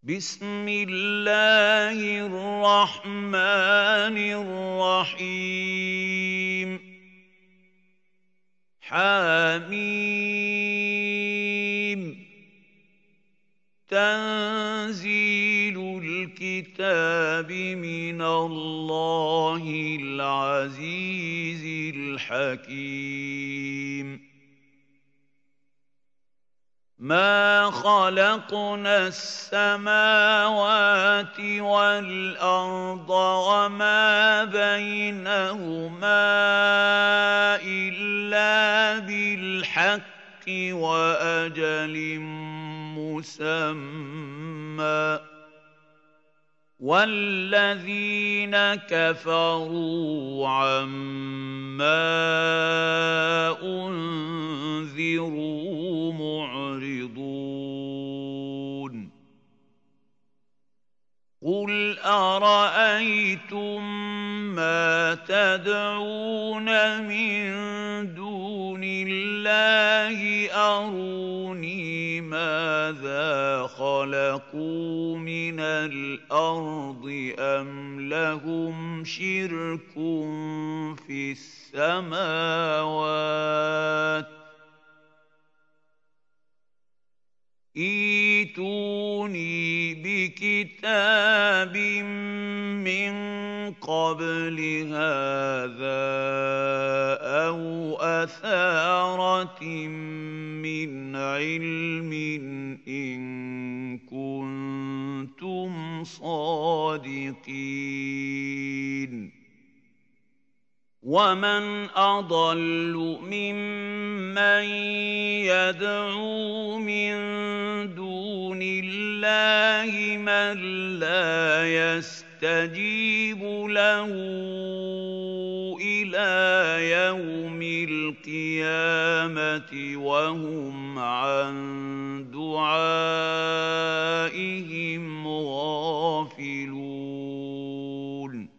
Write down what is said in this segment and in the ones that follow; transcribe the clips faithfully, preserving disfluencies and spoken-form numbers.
بسم الله الرحمن الرحيم حم تنزيل الكتاب من الله العزيز الحكيم ما خلقنا السماوات والأرض وما بينهما إلا بالحق وأجل مسمى والذين كفروا عما أنذروا معرضون قل أرأيتم ما تدعون من دون الله أروني ماذا خلقوا من الأرض أم لهم شرك في السماوات ائتوني بكتاب من قبل هذا أو أثارة من علم إن كنتم صادقين ومن أضل ممن يدعو من دون الله من لا يستجيب له إلى يوم القيامة وهم عن دعائهم غافلون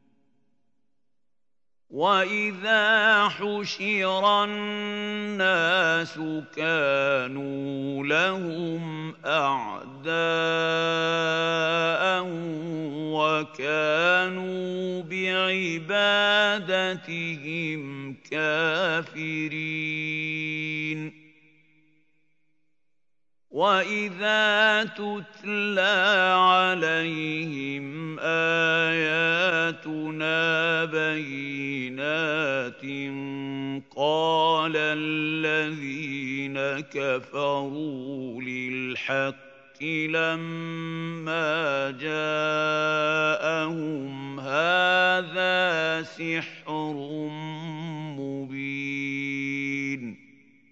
وَإِذَا حُشِرَ النَّاسُ كَانُوا لَهُمْ أَعْدَاءً وَكَانُوا بِعِبَادَتِهِمْ كَافِرِينَ وَإِذَا تُتْلَىٰ عَلَيْهِمْ آيَاتُنَا بَيِّنَاتٍ قَالَ الَّذِينَ كَفَرُوا لِلْحَقِّ لَمَّا جَاءَهُمْ هَٰذَا سِحْرٌ مُّبِينٌ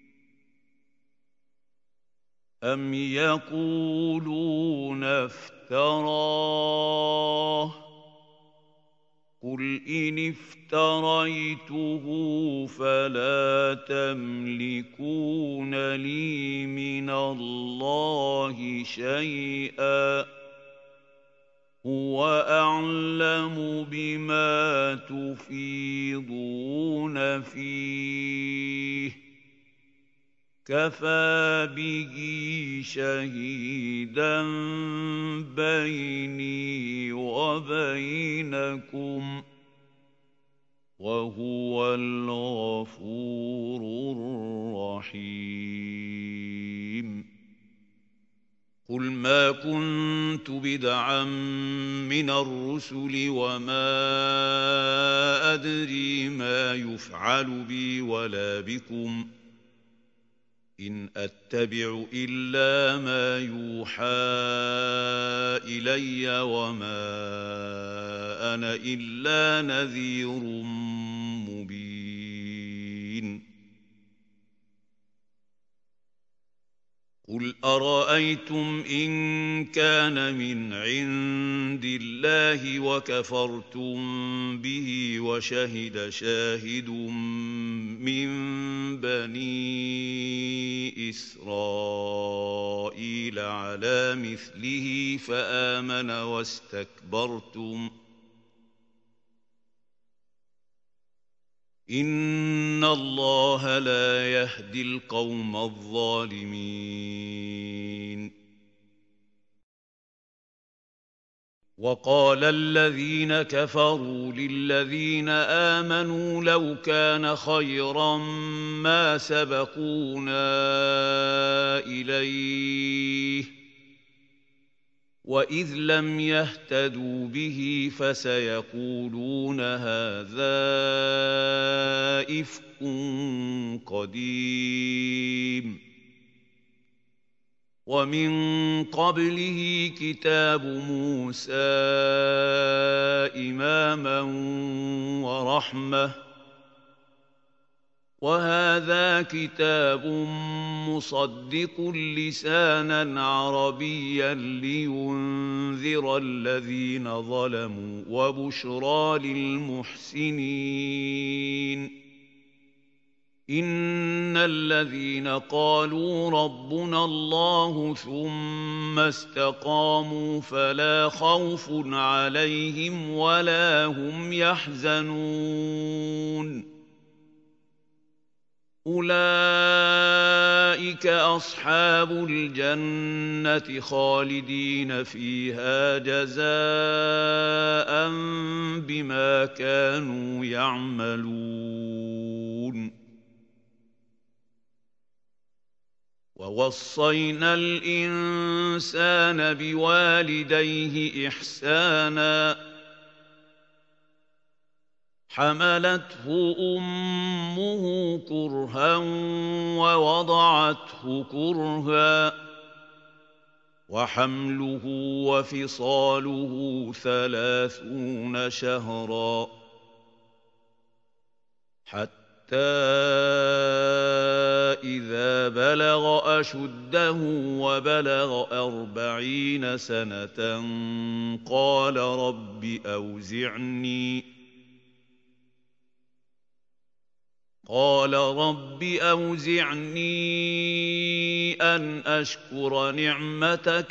أَمْ يَقُولُونَ افْتَرَاهُ ۖ قُلْ إِنِ افْتَرَيْتُهُ فَلَا تَمْلِكُونَ لِي مِنَ اللَّهِ شَيْئًا ۖ هُوَ أَعْلَمُ بِمَا تُفِيضُونَ فِيهِ ۖ كَفَىٰ بِهِ شَهِيدًا بَيْنِي وَبَيْنَكُمْ ۖ وَهُوَ الْغَفُورُ الرَّحِيمُ قُلْ مَا كُنتُ بِدْعًا مِّنَ الرُّسُلِ وَمَا أَدْرِي مَا يُفْعَلُ بِي وَلَا بِكُمْ ۖ إِنْ أَتَّبِعُ إِلَّا مَا يُوحَىٰ إِلَيَّ وَمَا أَنَا إِلَّا نَذِيرٌ مُّبِينٌ قُلْ أَرَأَيْتُمْ إِن كَانَ مِنْ عِندِ اللَّهِ وَكَفَرْتُم بِهِ وَشَهِدَ شَاهِدٌ مِّن بَنِي إِسْرَائِيلَ عَلَىٰ مِثْلِهِ فَآمَنَ وَاسْتَكْبَرْتُمْ إِنَّ اللَّهَ لَا يَهْدِي الْقَوْمَ الظَّالِمِينَ وقال الذين كفروا للذين آمنوا لو كان خيرا ما سبقونا إليه وإذ لم يهتدوا به فسيقولون هذا إفك قديم ومن قبله كتاب موسى إماما ورحمة وهذا كتاب مصدق لسانا عربيا لينذر الذين ظلموا وبشرى للمحسنين إن الذين قالوا ربنا الله ثم استقاموا فلا خوف عليهم ولا هم يحزنون أولئك أصحاب الجنة خالدين فيها جزاء بما كانوا يعملون ووصينا الإنسان بوالديه إحسانا حملته أمه كرها ووضعته كرها وحمله وفصاله ثلاثون شهرا حتى إذا بلغ أشده وبلغ أربعين سنة قال رب أوزعني قال رب أوزعني أن أشكر نعمتك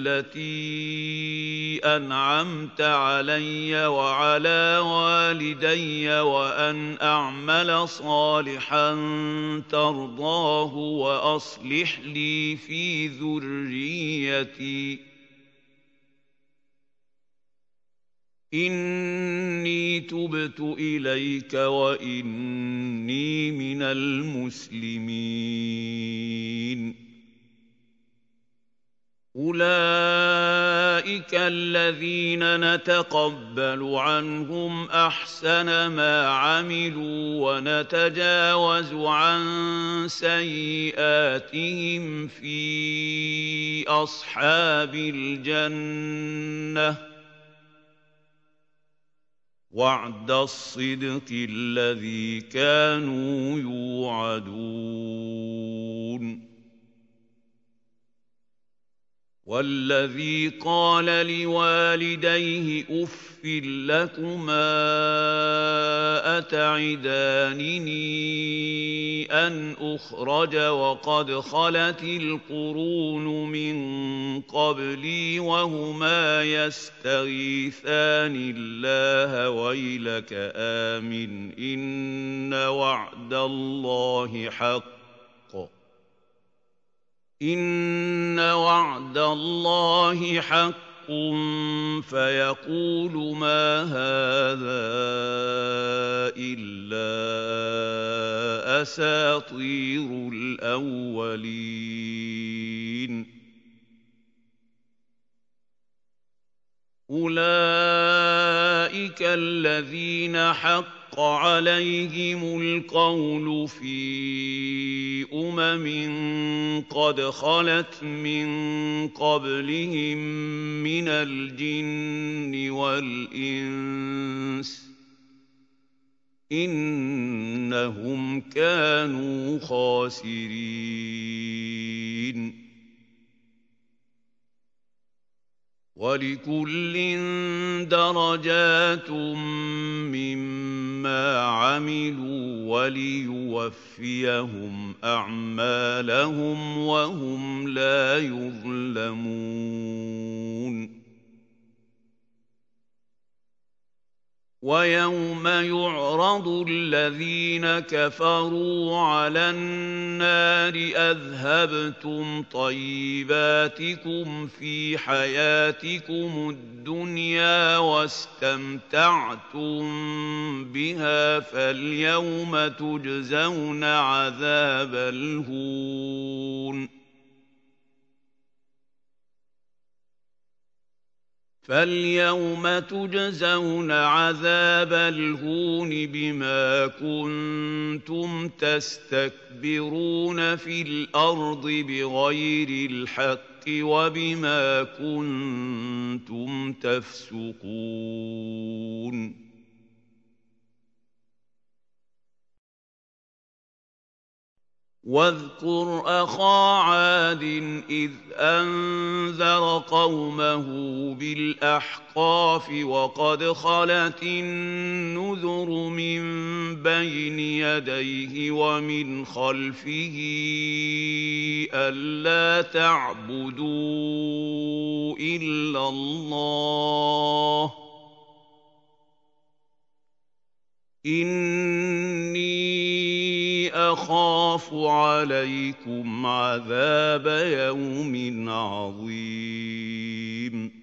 التي أنعمت علي وعلى والدي وأن أعمل صالحا ترضاه وأصلح لي في ذريتي إني تبت إليك وإني من المسلمين أولئك الذين نتقبل عنهم أحسن ما عملوا ونتجاوز عن سيئاتهم في أصحاب الجنة وعد الصدق الذي كانوا يوعدون والذي قال لوالديه أف لكما أتعدانني أن أخرج وقد خلت القرون من قبلي وهما يستغيثان الله ويلك آمن إن وعد الله حق إن وعد الله حق فيقول ما هذا إلا أساطير الأولين أولئك الذين حق عليهم القول في أمم قد خلت من قبلهم من الجن والإنس إنهم كانوا خاسرين ولكل درجات مما عملوا وليوفيهم أعمالهم وهم لا يظلمون وَيَوْمَ يُعْرَضُ الَّذِينَ كَفَرُوا عَلَى النَّارِ أَذْهَبْتُمْ طَيِّبَاتِكُمْ فِي حَيَاتِكُمُ الدُّنْيَا وَاسْتَمْتَعْتُم بِهَا فَالْيَوْمَ تُجْزَوْنَ عَذَابَ الْهُونِ فَالْيَوْمَ تُجْزَوْنَ عَذَابَ الْهُونِ بِمَا كُنتُمْ تَسْتَكْبِرُونَ فِي الْأَرْضِ بِغَيْرِ الْحَقِّ وَبِمَا كُنتُمْ تَفْسُقُونَ وَاذْكُرْ أَخَا عَادٍ إِذْ أَنذَرَ قَوْمَهُ بِالْأَحْقَافِ وَقَدْ خَلَتِ النُّذُرُ مِن بَيْنِ يَدَيْهِ وَمِنْ خَلْفِهِ أَلَّا تَعْبُدُوا إِلَّا اللَّهَ إِنِّي أَخَافُ عَلَيْكُمْ عَذَابَ يَوْمٍ عَظِيمٍ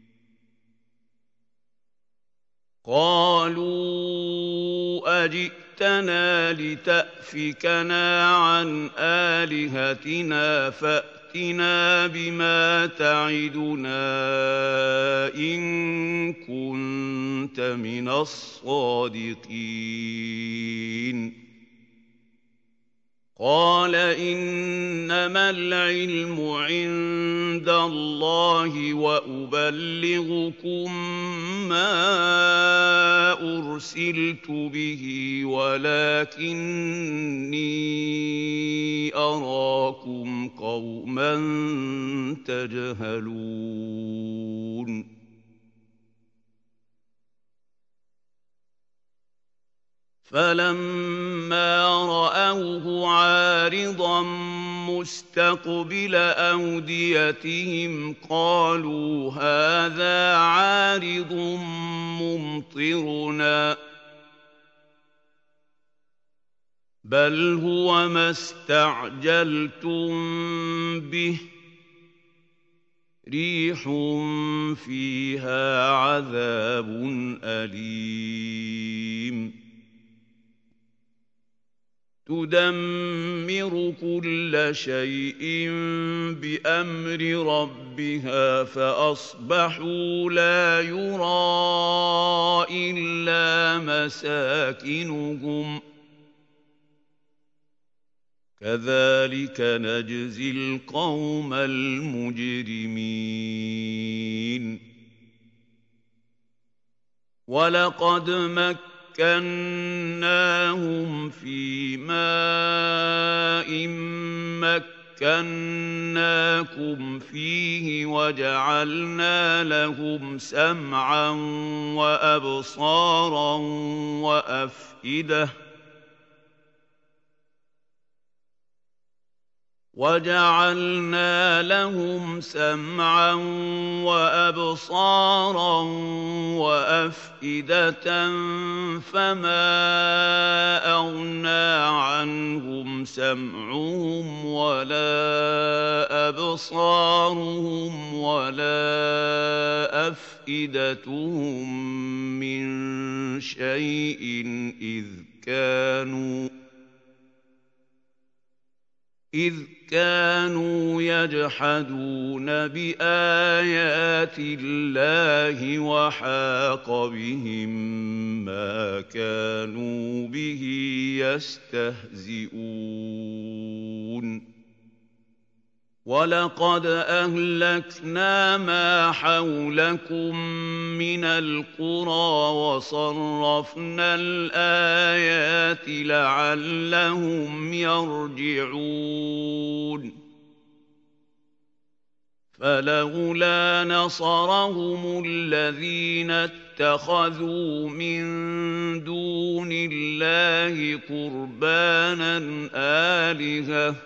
قَالُوا أَجِئْتَنَا لِتَأْفِكَنَا عَنْ آلِهَتِنَا فَأْتِنَا بِمَا تَعِدُنَا إِن كُنتَ مِنَ الصَّادِقِينَ قَالَ إِنَّمَا الْعِلْمُ عِندَ اللَّهِ وَأُبَلِّغُكُم مَّا أُرْسِلْتُ بِهِ وَلَٰكِنِّي أَرَاكُمْ قَوْمًا تَجْهَلُونَ فَلَمَّا رَأَوْهُ عَارِضًا مُّسْتَقْبِلَ أَوْدِيَتِهِمْ قَالُوا هَٰذَا عَارِضٌ مُّمْطِرُنَا ۚ بَلْ هُوَ مَا اسْتَعْجَلْتُم بِهِ ۖ رِيحٌ فِيهَا عَذَابٌ أَلِيمٌ تُدَمِّرُ كُلَّ شَيْءٍ بِأَمْرِ رَبِّهَا فَأَصْبَحُوا لَا يُرَىٰ إِلَّا مَسَاكِنُهُمْ ۚ كَذَٰلِكَ نَجْزِي الْقَوْمَ الْمُجْرِمِينَ وَلَقَدْ مَكَّنَّاهُمْ فِي مَاءٍ مَّكَّنَّاكُمْ فِيهِ وَجَعَلْنَا لَهُمْ سَمْعًا وَأَبْصَارًا وَأَفْئِدَةً وَجَعَلْنَا لَهُمْ سَمْعًا وَأَبْصَارًا وَأَفْئِدَةً فَمَا أَغْنَىٰ عَنْهُمْ سَمْعُهُمْ وَلَا أَبْصَارُهُمْ وَلَا أَفْئِدَتُهُم مِّن شَيْءٍ إِذْ كَانُوا إِذْ كَانُوا يَجْحَدُونَ بِآيَاتِ اللَّهِ وَحَاقَ بِهِم مَّا كَانُوا بِهِ يَسْتَهْزِئُونَ وَلَقَدْ أَهْلَكْنَا مَا حَوْلَكُم مِّنَ الْقُرَىٰ وَصَرَّفْنَا الْآيَاتِ لَعَلَّهُمْ يَرْجِعُونَ فَلَوْلَا نَصَرَهُمُ الَّذِينَ اتَّخَذُوا مِن دُونِ اللَّهِ قُرْبَانًا آلِهَةً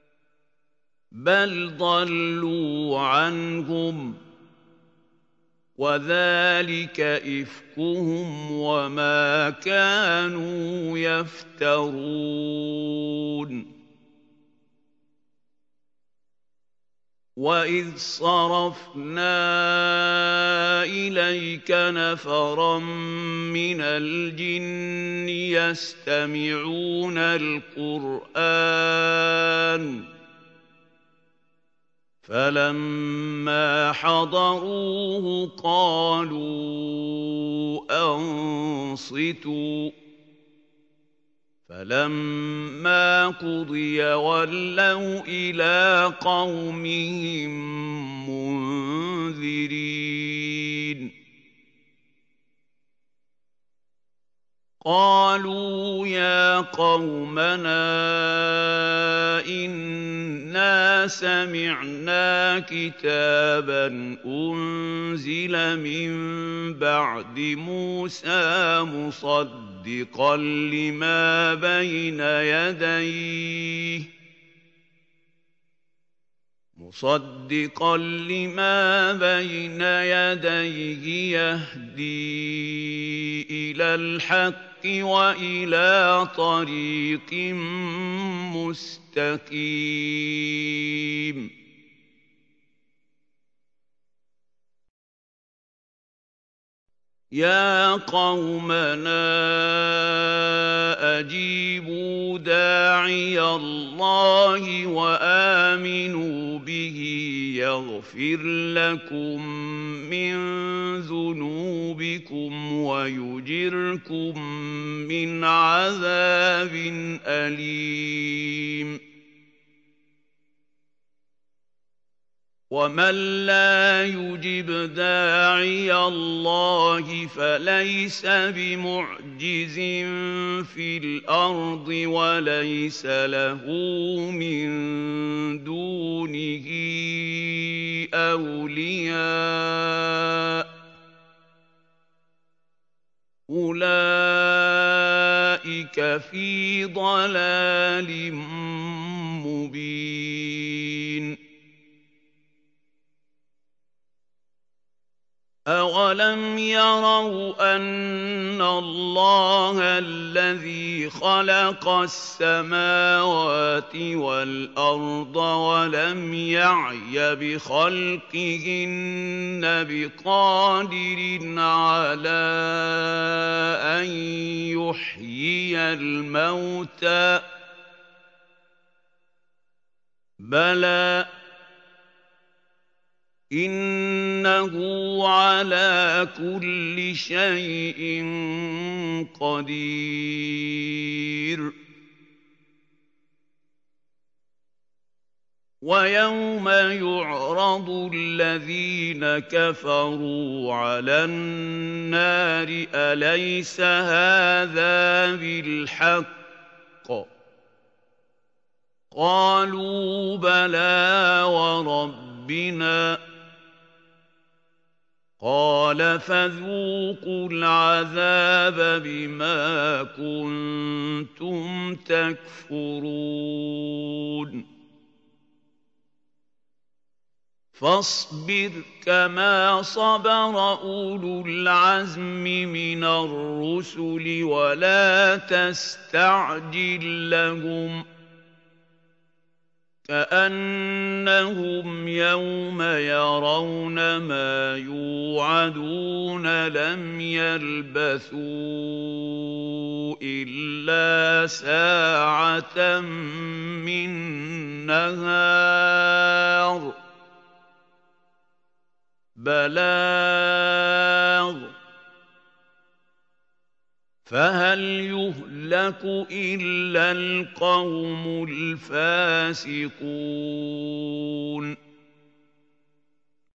بَلْ ضَلُّوا عَنْهُمْ وذلك إفكهم وما كانوا يفترون. وَإِذْ صَرَفْنَا إِلَيْكَ نَفَرًا مِّنَ الْجِنِّ يَسْتَمِعُونَ الْقُرْآنَ فَلَمَّا حَضَرُوهُ قَالُوا أَنصِتُوا فَلَمَّا قُضِيَ وَلَّوْا إِلَىٰ قَوْمِهِم مُّنذِرِينَ قَالُوا يَا قَوْمَنَا إِنَّا سَمِعْنَا كِتَابًا أُنزِلَ مِن بَعْدِ مُوسَىٰ مُصَدِّقًا لِّمَا بَيْنَ يَدَيْهِ مُصَدِّقًا لِّمَا بَيْنَ يَدَيْهِ يَهْدِي إِلَى الْحَقِّ وَإِلَىٰ طَرِيقٍ مُّسْتَقِيمٍ. يَا قَوْمَنَا أَجِيبُوا دَاعِيَ اللَّهِ وَآمِنُوا بِهِ يَغْفِرْ لَكُم مِّن ذُنُوبِكُمْ وَيُجِرْكُم مِّنْ عَذَابٍ أَلِيمٍ. وَمَن لَّا يُجِبْ دَاعِيَ اللَّهِ فَلَيْسَ بِمُعْجِزٍ فِي الْأَرْضِ وَلَيْسَ لَهُ مِن دُونِهِ أَوْلِيَاءُ ۚ أُولَٰئِكَ فِي ضَلَالٍ مُّبِينٍ. أَوَلَمْ يَرَوْا أَنَّ اللَّهَ الَّذِي خَلَقَ السَّمَاوَاتِ وَالْأَرْضَ وَلَمْ يَعْيَ بِخَلْقِهِنَّ بِقَادِرٍ عَلَىٰ أَن يُحْيِيَ الْمَوْتَىٰ ۚ بَلَىٰ إِنَّهُ عَلَىٰ كُلِّ شَيْءٍ قَدِيرٌ. وَيَوْمَ يُعْرَضُ الَّذِينَ كَفَرُوا عَلَى النَّارِ أَلَيْسَ هَٰذَا بِالْحَقِّ ۖ قَالُوا بَلَىٰ وَرَبِّنَا ۚ قَالَ فَذُوقُوا الْعَذَابَ بِمَا كُنتُمْ تَكْفُرُونَ. فَاصْبِرْ كَمَا صَبَرَ أُولُو الْعَزْمِ مِنَ الرُّسُلِ وَلَا تَسْتَعْجِل لَّهُمْ ۚ كَأَنَّهُمْ يَوْمَ يَرَوْنَ مَا يُوعَدُونَ لَمْ يَلْبَثُوا إِلَّا سَاعَةً مِّن نَّهَارٍ بَلَاغٌ ۚ فَهَلْ يُهْلَكُ إِلَّا الْقَوْمُ الْفَاسِقُونَ